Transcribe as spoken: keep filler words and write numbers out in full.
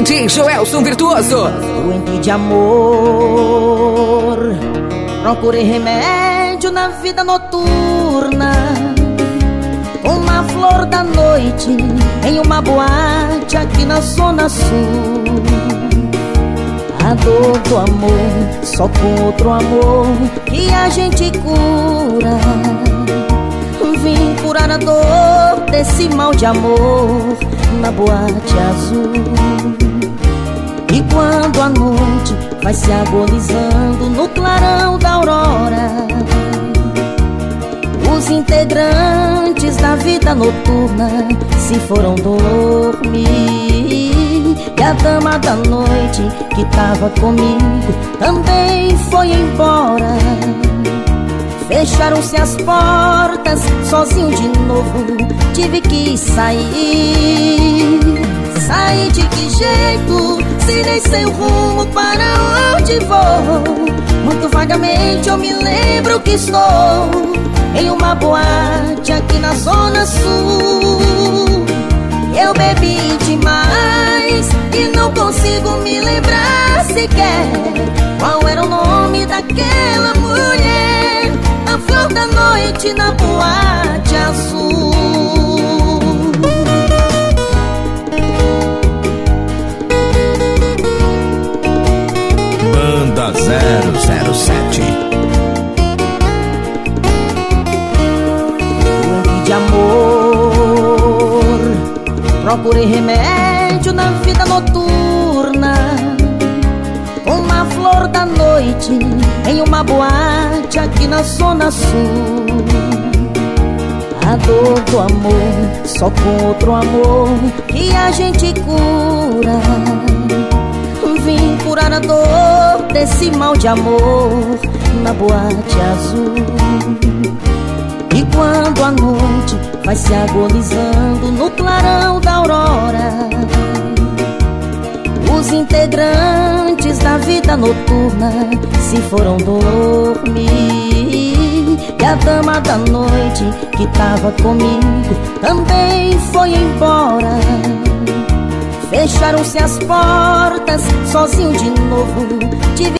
D J Joelson Virtuoso. Doente de amor, procurei remédio na vida noturna. Uma flor da noite em uma boate aqui na Zona Sul. A dor do amor, só com outro amor que a gente cura. Vim curar a dor desse mal de amor na boate azul. E quando a noite vai se agonizando no clarão da aurora, os integrantes da vida noturna se foram dormir. E a dama da noite que tava comigo também foi embora. Fecharam-se as portas, sozinho de novo tive que sair. Sair de que jeito, se nem sei o rumo para onde vou. Muito vagamente eu me lembro que estou em uma boate aqui na Zona Sul. Eu bebi demais e não consigo me lembrar sequer qual era o nome daquela mulher. A flor da noite na boate azul. Banda zero zero sete. Doente de amor, procurei remédio na vida noturna. Uma flor da noite em uma boate aqui na Zona Sul. A dor do amor, só com outro amor que a gente cura. Vim curar a dor desse mal de amor na boate azul. E quando a noite vai se agonizando no clarão da aurora, os integrantes da vida noturna se foram dormir. E a dama da noite que tava comigo também foi embora. Fecharam-se as portas, sozinho de novo tive